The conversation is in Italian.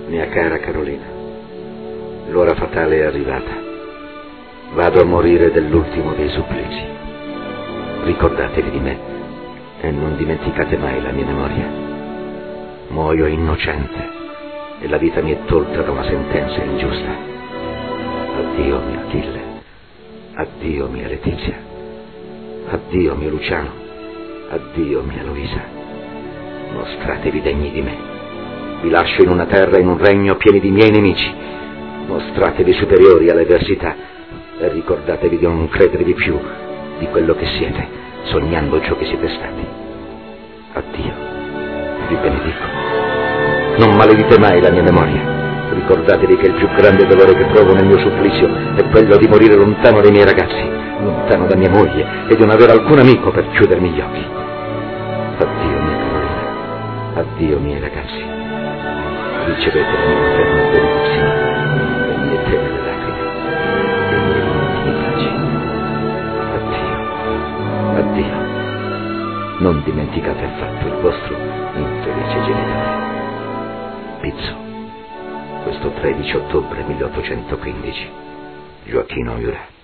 Mia cara Carolina, l'ora fatale è arrivata. Vado a morire dell'ultimo dei supplizi. Ricordatevi di me e non dimenticate mai la mia memoria. Muoio innocente e la vita mi è tolta da una sentenza ingiusta. Addio mio Achille, addio mia Letizia, addio mio Luciano, addio mia Luisa. Mostratevi degni di me. Vi lascio in una terra e in un regno pieni di miei nemici. Mostratevi superiori alle avversità e ricordatevi di non credervi più di quello che siete, sognando ciò che siete stati. Addio, vi benedico. Non maledite mai la mia memoria. Ricordatevi che il più grande dolore che provo nel mio supplizio è quello di morire lontano dai miei ragazzi, lontano da mia moglie e di non avere alcun amico per chiudermi gli occhi. Addio mia Carolina, addio miei ragazzi. Ricevete la mia materna benedizione, le mie tenere lacrime e i miei intimi baci. Addio, addio. Non dimenticate affatto il vostro infelice genitore. Pizzo, questo 13 ottobre 1815. Gioacchino Murat.